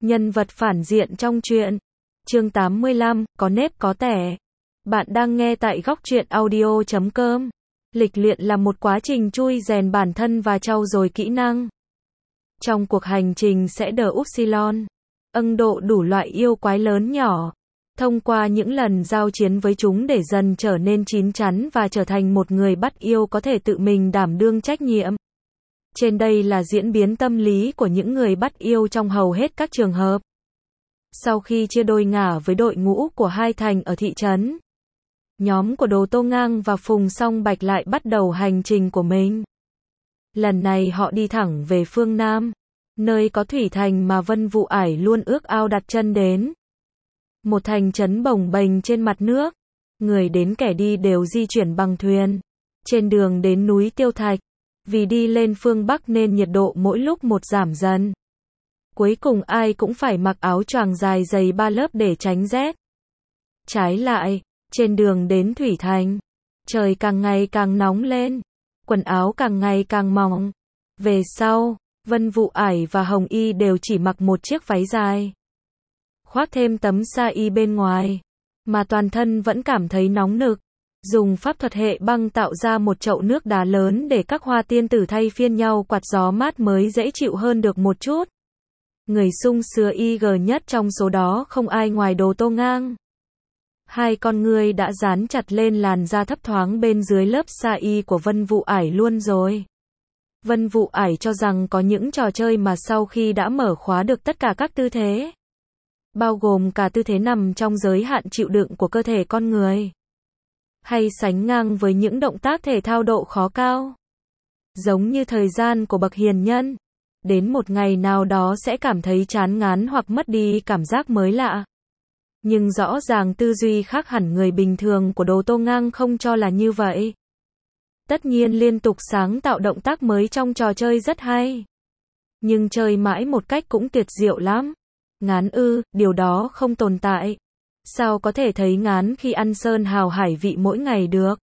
Nhân vật phản diện trong truyện. Chương 85, có nếp có tẻ. Bạn đang nghe tại góc truyện audio.com. Lịch luyện là một quá trình chui rèn bản thân và trau dồi kỹ năng. Trong cuộc hành trình sẽ đờ upsilon, ưng độ đủ loại yêu quái lớn nhỏ. Thông qua những lần giao chiến với chúng để dần trở nên chín chắn và trở thành một người bắt yêu có thể tự mình đảm đương trách nhiệm. Trên đây là diễn biến tâm lý của những người bắt yêu trong hầu hết các trường hợp. Sau khi chia đôi ngả với đội ngũ của Hai Thành ở thị trấn, nhóm của Đồ Tô Ngang và Phùng Song Bạch lại bắt đầu hành trình của mình. Lần này họ đi thẳng về phương Nam, nơi có thủy thành mà Vân Vũ Ải luôn ước ao đặt chân đến. Một thành trấn bồng bềnh trên mặt nước, người đến kẻ đi đều di chuyển bằng thuyền. Trên đường đến núi Tiêu Thạch, vì đi lên phương Bắc nên nhiệt độ mỗi lúc một giảm dần. Cuối cùng ai cũng phải mặc áo choàng dài dày 3 lớp để tránh rét. Trái lại, trên đường đến Thủy Thành, trời càng ngày càng nóng lên, quần áo càng ngày càng mỏng. Về sau, Vân Vũ Ải và Hồng Y đều chỉ mặc một chiếc váy dài, khoác thêm tấm sa y bên ngoài, mà toàn thân vẫn cảm thấy nóng nực. Dùng pháp thuật hệ băng tạo ra một chậu nước đá lớn để các hoa tiên tử thay phiên nhau quạt gió mát mới dễ chịu hơn được một chút. Người sung sướng IG nhất trong số đó không ai ngoài Đồ Tô Ngang. Hai con ngươi đã dán chặt lên làn da thấp thoáng bên dưới lớp sa y của Vân Vũ Ải luôn rồi. Vân Vũ Ải cho rằng có những trò chơi mà sau khi đã mở khóa được tất cả các tư thế, bao gồm cả tư thế nằm trong giới hạn chịu đựng của cơ thể con người, hay sánh ngang với những động tác thể thao độ khó cao, giống như thời gian của bậc hiền nhân, đến một ngày nào đó sẽ cảm thấy chán ngán hoặc mất đi cảm giác mới lạ. Nhưng rõ ràng tư duy khác hẳn người bình thường của Đồ Tô Ngang không cho là như vậy. Tất nhiên liên tục sáng tạo động tác mới trong trò chơi rất hay, nhưng chơi mãi một cách cũng tuyệt diệu lắm. Ngán ư, điều đó không tồn tại. Sao có thể thấy ngán khi ăn sơn hào hải vị mỗi ngày được?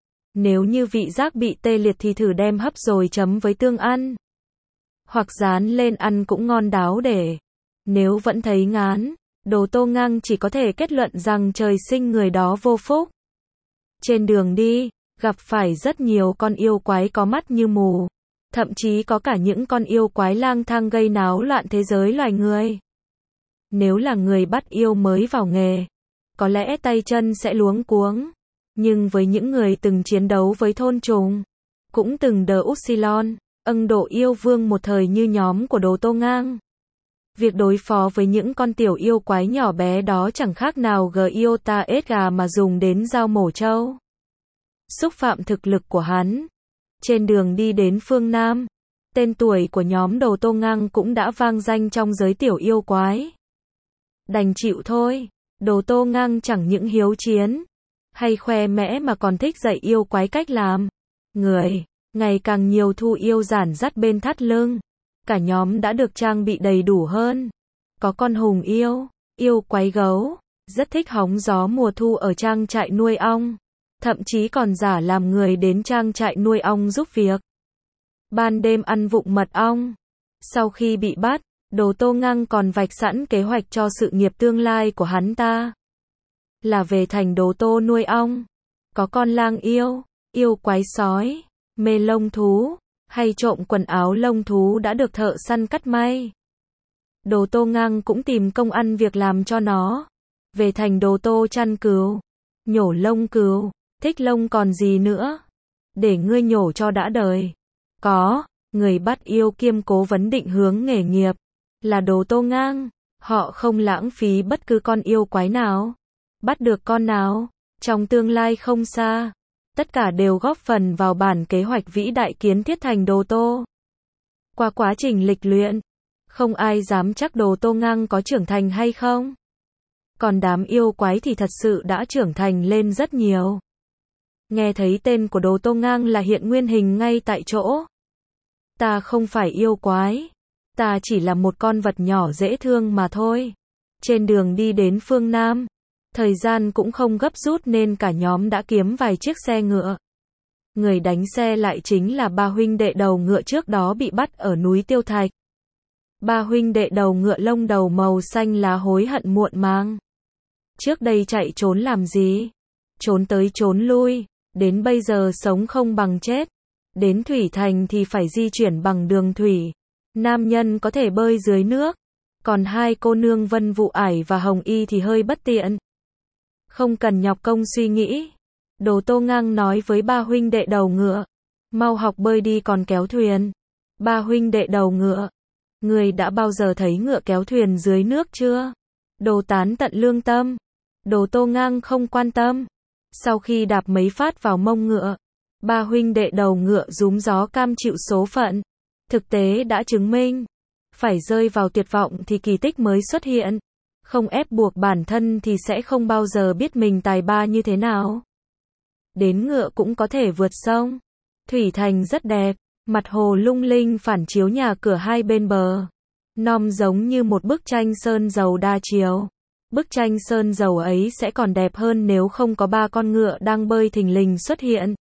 Nếu như vị giác bị tê liệt thì thử đem hấp rồi chấm với tương ăn, hoặc rán lên ăn cũng ngon đáo để. Nếu vẫn thấy ngán, Đồ Tô Ngang chỉ có thể kết luận rằng trời sinh người đó vô phúc. Trên đường đi, gặp phải rất nhiều con yêu quái có mắt như mù, thậm chí có cả những con yêu quái lang thang gây náo loạn thế giới loài người. Nếu là người bắt yêu mới vào nghề, có lẽ tay chân sẽ luống cuống. Nhưng với những người từng chiến đấu với thôn trùng, cũng từng đờ upsilon, ưng độ yêu vương một thời như nhóm của Đồ Tô Ngang, việc đối phó với những con tiểu yêu quái nhỏ bé đó chẳng khác nào Giota Edga mà dùng đến dao mổ trâu. Xúc phạm thực lực của hắn. Trên đường đi đến phương Nam, tên tuổi của nhóm Đồ Tô Ngang cũng đã vang danh trong giới tiểu yêu quái. Đành chịu thôi, Đồ Tô Ngang chẳng những hiếu chiến hay khoe mẽ mà còn thích dạy yêu quái cách làm người. Ngày càng nhiều thu yêu giản dắt bên thắt lưng. Cả nhóm đã được trang bị đầy đủ hơn. Có con hùng yêu, yêu quái gấu, rất thích hóng gió mùa thu ở trang trại nuôi ong. Thậm chí còn giả làm người đến trang trại nuôi ong giúp việc. Ban đêm ăn vụng mật ong. Sau khi bị bắt, Đồ Tô Ngang còn vạch sẵn kế hoạch cho sự nghiệp tương lai của hắn ta, là về thành Đồ Tô nuôi ong. Có con lang yêu, yêu quái sói, mê lông thú, hay trộm quần áo lông thú đã được thợ săn cắt may. Đồ Tô Ngang cũng tìm công ăn việc làm cho nó. Về thành Đồ Tô chăn cừu, nhổ lông cừu, thích lông còn gì nữa. Để ngươi nhổ cho đã đời. Có, người bắt yêu kiêm cố vấn định hướng nghề nghiệp, là Đồ Tô Ngang. Họ không lãng phí bất cứ con yêu quái nào. Bắt được con nào, trong tương lai không xa, tất cả đều góp phần vào bản kế hoạch vĩ đại kiến thiết thành Đồ Tô. Qua quá trình lịch luyện, không ai dám chắc Đồ Tô Ngang có trưởng thành hay không. Còn đám yêu quái thì thật sự đã trưởng thành lên rất nhiều. Nghe thấy tên của Đồ Tô Ngang là hiện nguyên hình ngay tại chỗ. Ta không phải yêu quái, ta chỉ là một con vật nhỏ dễ thương mà thôi. Trên đường đi đến phương Nam, thời gian cũng không gấp rút nên cả nhóm đã kiếm vài chiếc xe ngựa. Người đánh xe lại chính là ba huynh đệ đầu ngựa trước đó bị bắt ở núi Tiêu Thạch. Ba huynh đệ đầu ngựa lông đầu màu xanh lá hối hận muộn màng. Trước đây chạy trốn làm gì? Trốn tới trốn lui, đến bây giờ sống không bằng chết. Đến Thủy Thành thì phải di chuyển bằng đường thủy. Nam nhân có thể bơi dưới nước, còn hai cô nương Vân Vụ Ải và Hồng Y thì hơi bất tiện. Không cần nhọc công suy nghĩ. Đồ Tô Ngang nói với ba huynh đệ đầu ngựa. Mau học bơi đi còn kéo thuyền. Ba huynh đệ đầu ngựa. Người đã bao giờ thấy ngựa kéo thuyền dưới nước chưa? Đồ Tán tận lương tâm. Đồ Tô Ngang không quan tâm. Sau khi đạp mấy phát vào mông ngựa, ba huynh đệ đầu ngựa rúm gió cam chịu số phận. Thực tế đã chứng minh, phải rơi vào tuyệt vọng thì kỳ tích mới xuất hiện. Không ép buộc bản thân thì sẽ không bao giờ biết mình tài ba như thế nào. Đến ngựa cũng có thể vượt sông. Thủy Thành rất đẹp, mặt hồ lung linh phản chiếu nhà cửa hai bên bờ. Nom giống như một bức tranh sơn dầu đa chiều. Bức tranh sơn dầu ấy sẽ còn đẹp hơn nếu không có ba con ngựa đang bơi thình lình xuất hiện.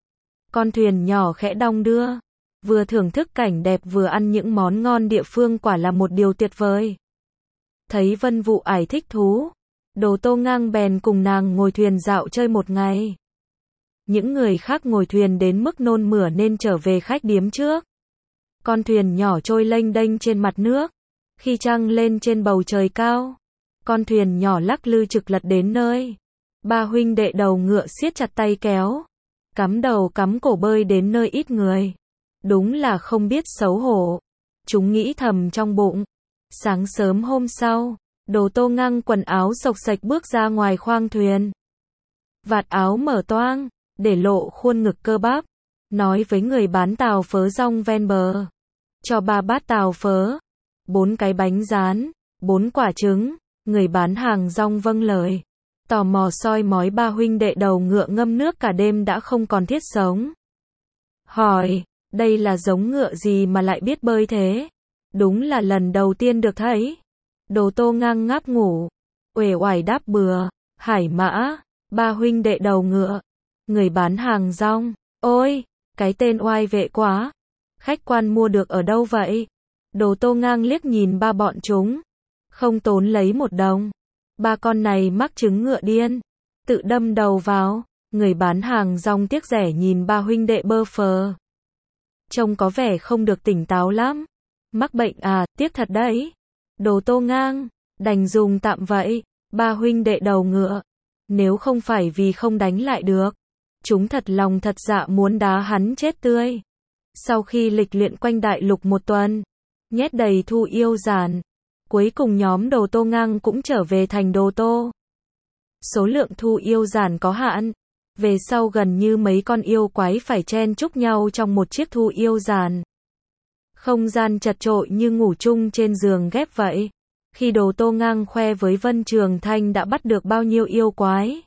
Con thuyền nhỏ khẽ đong đưa, vừa thưởng thức cảnh đẹp vừa ăn những món ngon địa phương quả là một điều tuyệt vời. Thấy Vân Vụ Ải thích thú, Đồ Tô Ngang bèn cùng nàng ngồi thuyền dạo chơi một ngày. Những người khác ngồi thuyền đến mức nôn mửa nên trở về khách điếm trước. Con thuyền nhỏ trôi lênh đênh trên mặt nước. Khi trăng lên trên bầu trời cao, con thuyền nhỏ lắc lư trực lật đến nơi. Ba huynh đệ đầu ngựa siết chặt tay kéo, cắm đầu cắm cổ bơi đến nơi ít người. Đúng là không biết xấu hổ. Chúng nghĩ thầm trong bụng. Sáng sớm hôm sau, Đồ Tô Ngang quần áo xộc xệch bước ra ngoài khoang thuyền. Vạt áo mở toang, để lộ khuôn ngực cơ bắp. Nói với người bán tàu phớ rong ven bờ. Cho 3 bát tàu phớ, 4 cái bánh rán, 4 quả trứng. Người bán hàng rong vâng lời. Tò mò soi mói ba huynh đệ đầu ngựa ngâm nước cả đêm đã không còn thiết sống. Hỏi, đây là giống ngựa gì mà lại biết bơi thế? Đúng là lần đầu tiên được thấy. Đồ Tô Ngang ngáp ngủ, uể oải đáp bừa, Hải Mã. Ba huynh đệ đầu ngựa. Người bán hàng rong, ôi, cái tên oai vệ quá. Khách quan mua được ở đâu vậy? Đồ Tô Ngang liếc nhìn ba bọn chúng, không tốn lấy một đồng. Ba con này mắc chứng ngựa điên, tự đâm đầu vào. Người bán hàng rong tiếc rẻ nhìn ba huynh đệ bơ phờ. Trông có vẻ không được tỉnh táo lắm. Mắc bệnh à, tiếc thật đấy. Đồ Tô Ngang, đành dùng tạm vậy. Ba huynh đệ đầu ngựa, nếu không phải vì không đánh lại được, chúng thật lòng thật dạ muốn đá hắn chết tươi. Sau khi lịch luyện quanh đại lục một tuần, nhét đầy thu yêu giản, cuối cùng nhóm Đồ Tô Ngang cũng trở về thành Đồ Tô. Số lượng thu yêu giản có hạn, về sau gần như mấy con yêu quái phải chen chúc nhau trong một chiếc thu yêu giản. Không gian chật chội như ngủ chung trên giường ghép vậy. Khi Đồ Tô Ngang khoe với Vân Trường Thanh đã bắt được bao nhiêu yêu quái.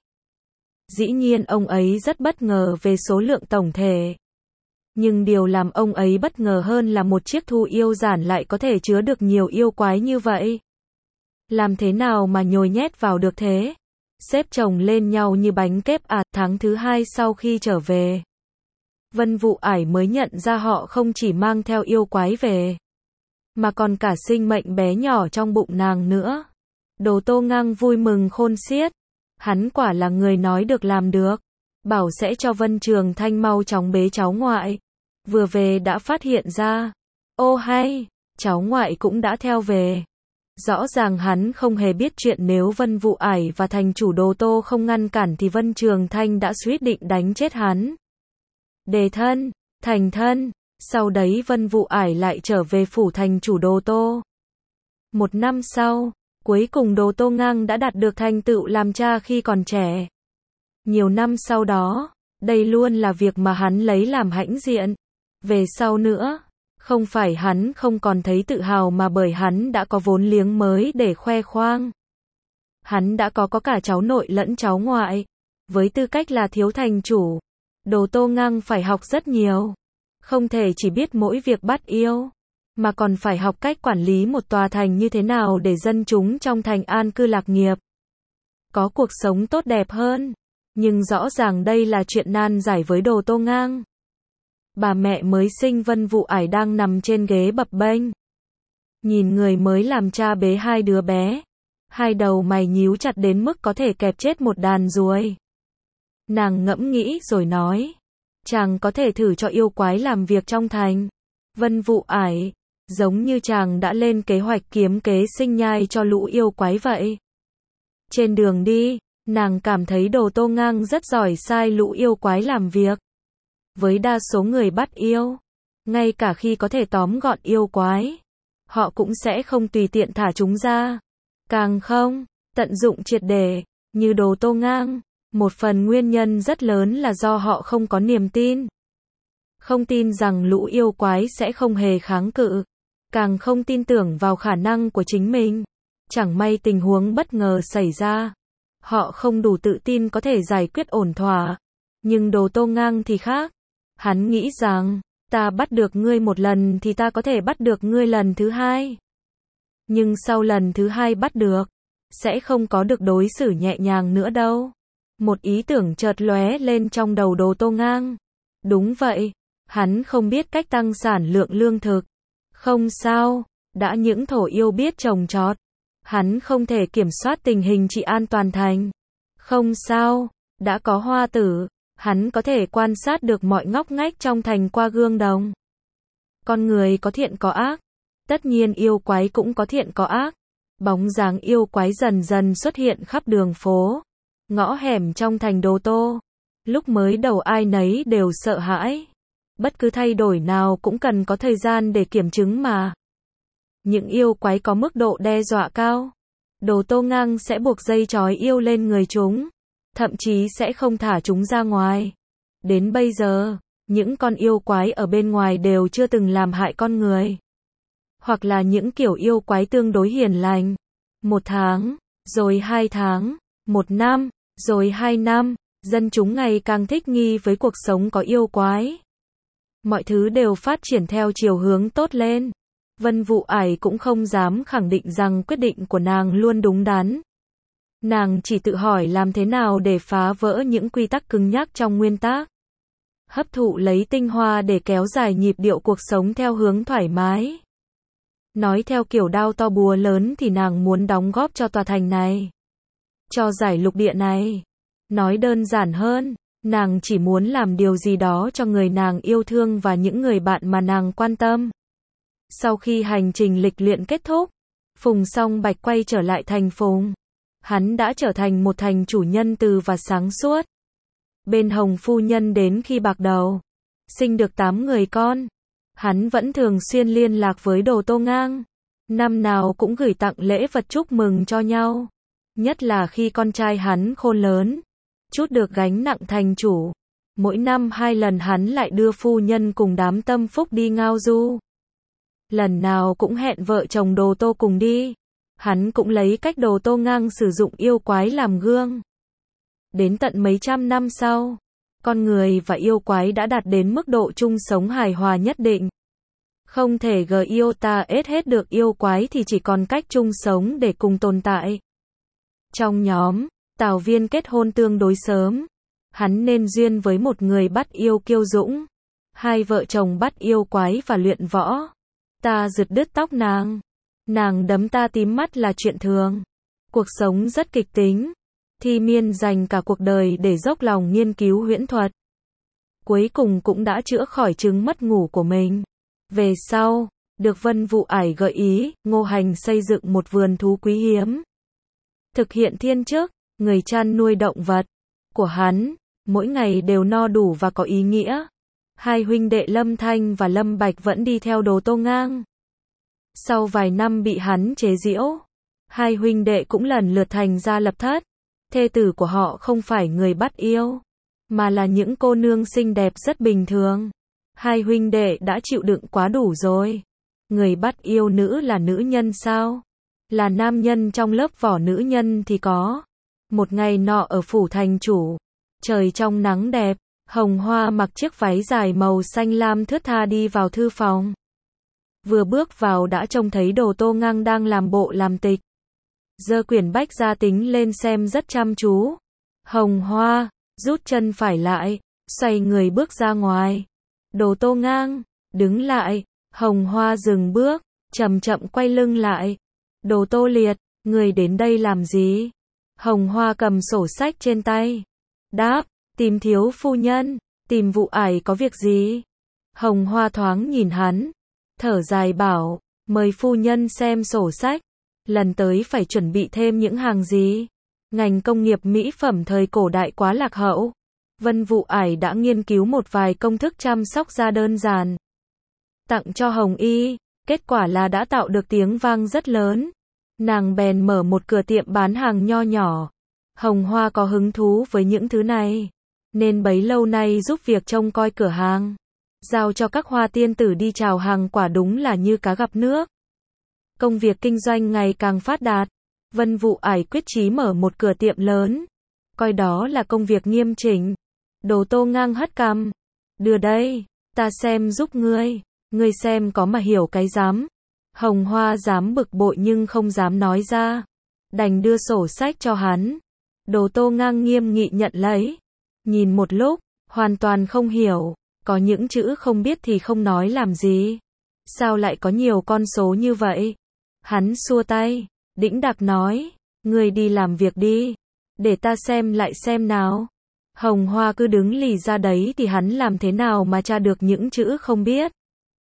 Dĩ nhiên ông ấy rất bất ngờ về số lượng tổng thể. Nhưng điều làm ông ấy bất ngờ hơn là một chiếc thu yêu giản lại có thể chứa được nhiều yêu quái như vậy. Làm thế nào mà nhồi nhét vào được thế? Xếp chồng lên nhau như bánh kép à? Tháng thứ 2 sau khi trở về, Vân Vụ Ải mới nhận ra họ không chỉ mang theo yêu quái về, mà còn cả sinh mệnh bé nhỏ trong bụng nàng nữa. Đồ Tô Ngang vui mừng khôn xiết. Hắn quả là người nói được làm được. Bảo sẽ cho Vân Trường Thanh mau chóng bế cháu ngoại. Vừa về đã phát hiện ra. Ô hay, cháu ngoại cũng đã theo về. Rõ ràng hắn không hề biết chuyện nếu Vân Vụ Ải và thành chủ Đồ Tô không ngăn cản thì Vân Trường Thanh đã suýt định đánh chết hắn. Đề thân, thành thân. Sau đấy Vân Vụ Ải lại trở về phủ thành chủ Đồ Tô. 1 năm sau, cuối cùng Đồ Tô Ngang đã đạt được thành tựu làm cha khi còn trẻ. Nhiều năm sau đó, đây luôn là việc mà hắn lấy làm hãnh diện. Về sau nữa, không phải hắn không còn thấy tự hào mà bởi hắn đã có vốn liếng mới để khoe khoang. Hắn đã có cả cháu nội lẫn cháu ngoại. Với tư cách là thiếu thành chủ, Đồ Tô Ngang phải học rất nhiều. Không thể chỉ biết mỗi việc bắt yêu, mà còn phải học cách quản lý một tòa thành như thế nào để dân chúng trong thành an cư lạc nghiệp, có cuộc sống tốt đẹp hơn. Nhưng rõ ràng đây là chuyện nan giải với Đồ Tô Ngang. Bà mẹ mới sinh Vân Vụ Ải đang nằm trên ghế bập bênh. Nhìn người mới làm cha bế hai đứa bé. Hai đầu mày nhíu chặt đến mức có thể kẹp chết một đàn ruồi. Nàng ngẫm nghĩ rồi nói. Chàng có thể thử cho yêu quái làm việc trong thành. Vân Vụ Ải, giống như chàng đã lên kế hoạch kiếm kế sinh nhai cho lũ yêu quái vậy. Trên đường đi, nàng cảm thấy Đồ Tô Ngang rất giỏi sai lũ yêu quái làm việc. Với đa số người bắt yêu, ngay cả khi có thể tóm gọn yêu quái, họ cũng sẽ không tùy tiện thả chúng ra. Càng không tận dụng triệt để, như Đồ Tô Ngang. Một phần nguyên nhân rất lớn là do họ không có niềm tin. Không tin rằng lũ yêu quái sẽ không hề kháng cự. Càng không tin tưởng vào khả năng của chính mình. Chẳng may tình huống bất ngờ xảy ra. Họ không đủ tự tin có thể giải quyết ổn thỏa. Nhưng Đồ Tô Ngang thì khác. Hắn nghĩ rằng, ta bắt được ngươi một lần thì ta có thể bắt được ngươi lần thứ hai. Nhưng sau lần thứ hai bắt được, sẽ không có được đối xử nhẹ nhàng nữa đâu. Một ý tưởng chợt lóe lên trong đầu Đồ Tô Ngang. Đúng vậy, hắn không biết cách tăng sản lượng lương thực. Không sao, đã những thổ yêu biết trồng trọt. Hắn không thể kiểm soát tình hình trị an toàn thành. Không sao, đã có Hoa Tử, hắn có thể quan sát được mọi ngóc ngách trong thành qua gương đồng. Con người có thiện có ác, tất nhiên yêu quái cũng có thiện có ác. Bóng dáng yêu quái dần dần xuất hiện khắp đường phố, ngõ hẻm trong thành Đô Tô. Lúc mới đầu ai nấy đều sợ hãi. Bất cứ thay đổi nào cũng cần có thời gian để kiểm chứng mà. Những yêu quái có mức độ đe dọa cao, Đồ Tô Ngang sẽ buộc dây trói yêu lên người chúng, thậm chí sẽ không thả chúng ra ngoài. Đến bây giờ, những con yêu quái ở bên ngoài đều chưa từng làm hại con người. Hoặc là những kiểu yêu quái tương đối hiền lành. 1 tháng, rồi 2 tháng, 1 năm, rồi 2 năm, dân chúng ngày càng thích nghi với cuộc sống có yêu quái. Mọi thứ đều phát triển theo chiều hướng tốt lên. Vân Vụ Ải cũng không dám khẳng định rằng quyết định của nàng luôn đúng đắn. Nàng chỉ tự hỏi làm thế nào để phá vỡ những quy tắc cứng nhắc trong nguyên tắc. Hấp thụ lấy tinh hoa để kéo dài nhịp điệu cuộc sống theo hướng thoải mái. Nói theo kiểu đao to búa lớn thì nàng muốn đóng góp cho tòa thành này. Cho giải lục địa này. Nói đơn giản hơn, nàng chỉ muốn làm điều gì đó cho người nàng yêu thương và những người bạn mà nàng quan tâm. Sau khi hành trình lịch luyện kết thúc, Phùng Song Bạch quay trở lại thành Phùng. Hắn đã trở thành một thành chủ nhân từ và sáng suốt. Bên Hồng phu nhân đến khi bạc đầu, sinh được 8 người con. Hắn vẫn thường xuyên liên lạc với Đồ Tô Ngang. Năm nào cũng gửi tặng lễ vật chúc mừng cho nhau. Nhất là khi con trai hắn khôn lớn, trút được gánh nặng thành chủ. Mỗi năm 2 lần hắn lại đưa phu nhân cùng đám tâm phúc đi ngao du. Lần nào cũng hẹn vợ chồng Đồ Tô cùng đi. Hắn cũng lấy cách Đồ Tô Ngang sử dụng yêu quái làm gương. Đến tận mấy trăm năm sau, con người và yêu quái đã đạt đến mức độ chung sống hài hòa nhất định. Không thể iota hết được yêu quái thì chỉ còn cách chung sống để cùng tồn tại. Trong nhóm, Tào Viên kết hôn tương đối sớm. Hắn nên duyên với một người bắt yêu kiêu dũng. Hai vợ chồng bắt yêu quái và luyện võ. Ta giật đứt tóc nàng. Nàng đấm ta tím mắt là chuyện thường. Cuộc sống rất kịch tính. Thi Miên dành cả cuộc đời để dốc lòng nghiên cứu huyễn thuật. Cuối cùng cũng đã chữa khỏi chứng mất ngủ của mình. Về sau, được Vân Vụ Ải gợi ý, Ngô Hành xây dựng một vườn thú quý hiếm. Thực hiện thiên chức, người chăn nuôi động vật của hắn, mỗi ngày đều no đủ và có ý nghĩa. Hai huynh đệ Lâm Thanh và Lâm Bạch vẫn đi theo Đồ Tô Ngang. Sau vài năm bị hắn chế giễu, hai huynh đệ cũng lần lượt thành ra lập thất. Thê tử của họ không phải người bắt yêu, mà là những cô nương xinh đẹp rất bình thường. Hai huynh đệ đã chịu đựng quá đủ rồi. Người bắt yêu nữ là nữ nhân sao? Là nam nhân trong lớp vỏ nữ nhân thì có. Một ngày nọ ở phủ thành chủ, trời trong nắng đẹp, Hồng Hoa mặc chiếc váy dài màu xanh lam thướt tha đi vào thư phòng. Vừa bước vào đã trông thấy Đồ Tô Ngang đang làm bộ làm tịch. Giơ quyển bách gia tính lên xem rất chăm chú. Hồng Hoa rút chân phải lại, xoay người bước ra ngoài. Đồ Tô Ngang đứng lại. Hồng Hoa dừng bước, chậm chậm quay lưng lại. Đồ Tô Liệt, người đến đây làm gì? Hồng Hoa cầm sổ sách trên tay. Đáp, tìm thiếu phu nhân, tìm Vụ Ải có việc gì? Hồng Hoa thoáng nhìn hắn, thở dài bảo, mời phu nhân xem sổ sách. Lần tới phải chuẩn bị thêm những hàng gì? Ngành công nghiệp mỹ phẩm thời cổ đại quá lạc hậu. Vân Vụ Ải đã nghiên cứu một vài công thức chăm sóc da đơn giản, tặng cho Hồng Y, kết quả là đã tạo được tiếng vang rất lớn. Nàng bèn mở một cửa tiệm bán hàng nho nhỏ. Hồng Hoa có hứng thú với những thứ này, nên bấy lâu nay giúp việc trông coi cửa hàng, giao cho các hoa tiên tử đi chào hàng quả đúng là như cá gặp nước. Công việc kinh doanh ngày càng phát đạt, Vân Vụ Ải quyết chí mở một cửa tiệm lớn, coi đó là công việc nghiêm chỉnh. Đồ Tô ngang hất cằm, đưa đây, ta xem giúp ngươi xem có mà hiểu cái dám. Hồng Hoa dám bực bội nhưng không dám nói ra, đành đưa sổ sách cho hắn. Đồ Tô ngang nghiêm nghị nhận lấy, nhìn một lúc, hoàn toàn không hiểu, có những chữ không biết thì không nói làm gì. Sao lại có nhiều con số như vậy? Hắn xua tay, đĩnh đạc nói, ngươi đi làm việc đi, để ta xem lại xem nào. Hồng Hoa cứ đứng lì ra đấy thì hắn làm thế nào mà tra được những chữ không biết.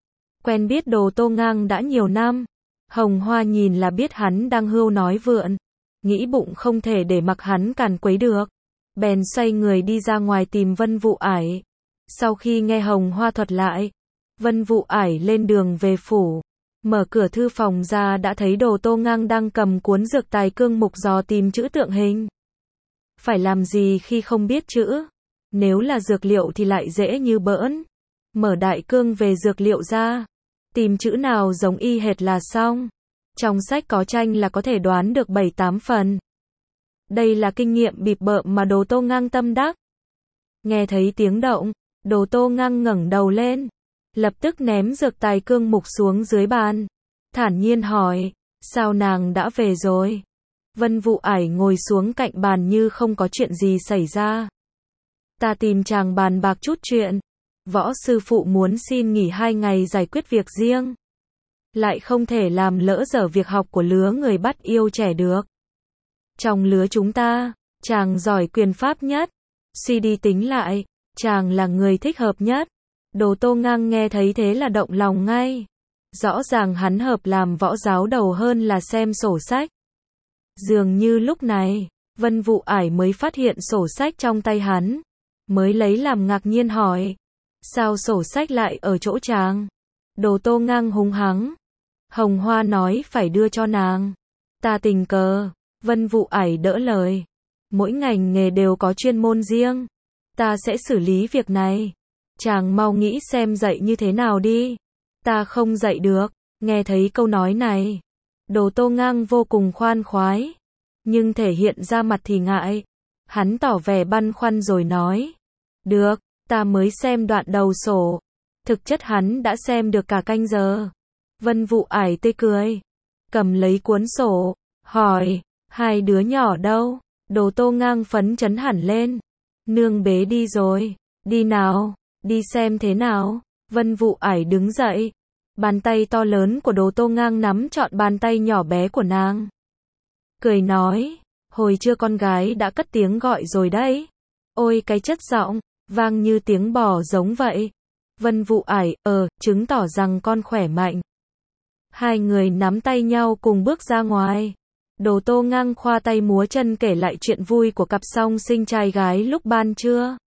Quen biết Đồ Tô ngang đã nhiều năm, Hồng Hoa nhìn là biết hắn đang hưu nói vượn, nghĩ bụng không thể để mặc hắn càn quấy được, bèn xoay người đi ra ngoài tìm Vân Vụ Ải. Sau khi nghe Hồng Hoa thuật lại, Vân Vụ Ải lên đường về phủ, mở cửa thư phòng ra đã thấy Đồ Tô ngang đang cầm cuốn dược tài cương mục dò tìm chữ tượng hình. Phải làm gì khi không biết chữ? Nếu là dược liệu thì lại dễ như bỡn. Mở đại cương về dược liệu ra, tìm chữ nào giống y hệt là xong. Trong sách có tranh là có thể đoán được 7-8 phần. Đây là kinh nghiệm bịp bợm mà Đồ Tô ngang tâm đắc. Nghe thấy tiếng động, Đồ Tô ngang ngẩng đầu lên, lập tức ném dược tài cương mục xuống dưới bàn, thản nhiên hỏi, sao nàng đã về rồi? Vân Vụ Ải ngồi xuống cạnh bàn như không có chuyện gì xảy ra. Ta tìm chàng bàn bạc chút chuyện. Võ sư phụ muốn xin nghỉ 2 ngày giải quyết việc riêng, lại không thể làm lỡ dở việc học của lứa người bắt yêu trẻ được. Trong lứa chúng ta, chàng giỏi quyền pháp nhất. Suy đi tính lại, chàng là người thích hợp nhất. Đồ Tô ngang nghe thấy thế là động lòng ngay. Rõ ràng hắn hợp làm võ giáo đầu hơn là xem sổ sách. Dường như lúc này, Vân Vụ Ải mới phát hiện sổ sách trong tay hắn, mới lấy làm ngạc nhiên hỏi, sao sổ sách lại ở chỗ chàng? Đồ Tô ngang hung hăng. Hồng Hoa nói phải đưa cho nàng. Ta tình cờ. Vân Vụ Ải đỡ lời. Mỗi ngành nghề đều có chuyên môn riêng. Ta sẽ xử lý việc này. Chàng mau nghĩ xem dạy như thế nào đi. Ta không dạy được. Nghe thấy câu nói này, Đồ Tô ngang vô cùng khoan khoái, nhưng thể hiện ra mặt thì ngại. Hắn tỏ vẻ băn khoăn rồi nói, được, ta mới xem đoạn đầu sổ. Thực chất hắn đã xem được cả canh giờ. Vân Vụ Ải tươi cười, cầm lấy cuốn sổ, hỏi, 2 đứa nhỏ đâu? Đồ Tô ngang phấn chấn hẳn lên. Nương bế đi rồi. Đi nào, đi xem thế nào. Vân Vụ Ải đứng dậy. Bàn tay to lớn của Đồ Tô ngang nắm trọn bàn tay nhỏ bé của nàng. Cười nói, hồi trưa con gái đã cất tiếng gọi rồi đấy. Ôi cái chất giọng, vang như tiếng bò giống vậy. Vân Vụ Ải, chứng tỏ rằng con khỏe mạnh. Hai người nắm tay nhau cùng bước ra ngoài. Đồ Tô ngang khoa tay múa chân kể lại chuyện vui của cặp song sinh trai gái lúc ban trưa.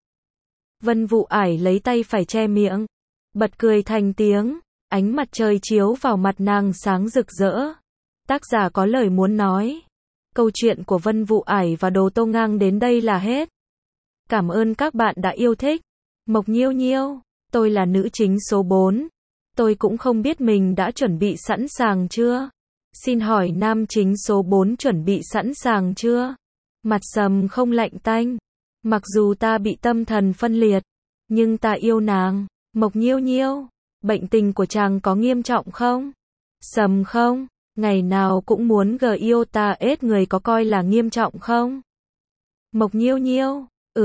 Vân Vụ Ải lấy tay phải che miệng, bật cười thành tiếng. Ánh mặt trời chiếu vào mặt nàng sáng rực rỡ. Tác giả có lời muốn nói. Câu chuyện của Vân Vụ Ải và Đồ Tô ngang đến đây là hết. Cảm ơn các bạn đã yêu thích. Mộc Nhiêu Nhiêu, tôi là nữ chính số 4. Tôi cũng không biết mình đã chuẩn bị sẵn sàng chưa. Xin hỏi nam chính số 4 chuẩn bị sẵn sàng chưa? Mặt sầm không lạnh tanh. Mặc dù ta bị tâm thần phân liệt, nhưng ta yêu nàng. Mộc Nhiêu Nhiêu, bệnh tình của chàng có nghiêm trọng không? Sầm không? Ngày nào cũng muốn yêu ta ết người có coi là nghiêm trọng không? Mộc Nhiêu Nhiêu,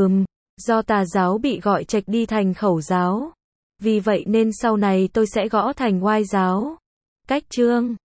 do tà giáo bị gọi trạch đi thành khẩu giáo. Vì vậy nên sau này tôi sẽ gõ thành oai giáo. Cách chương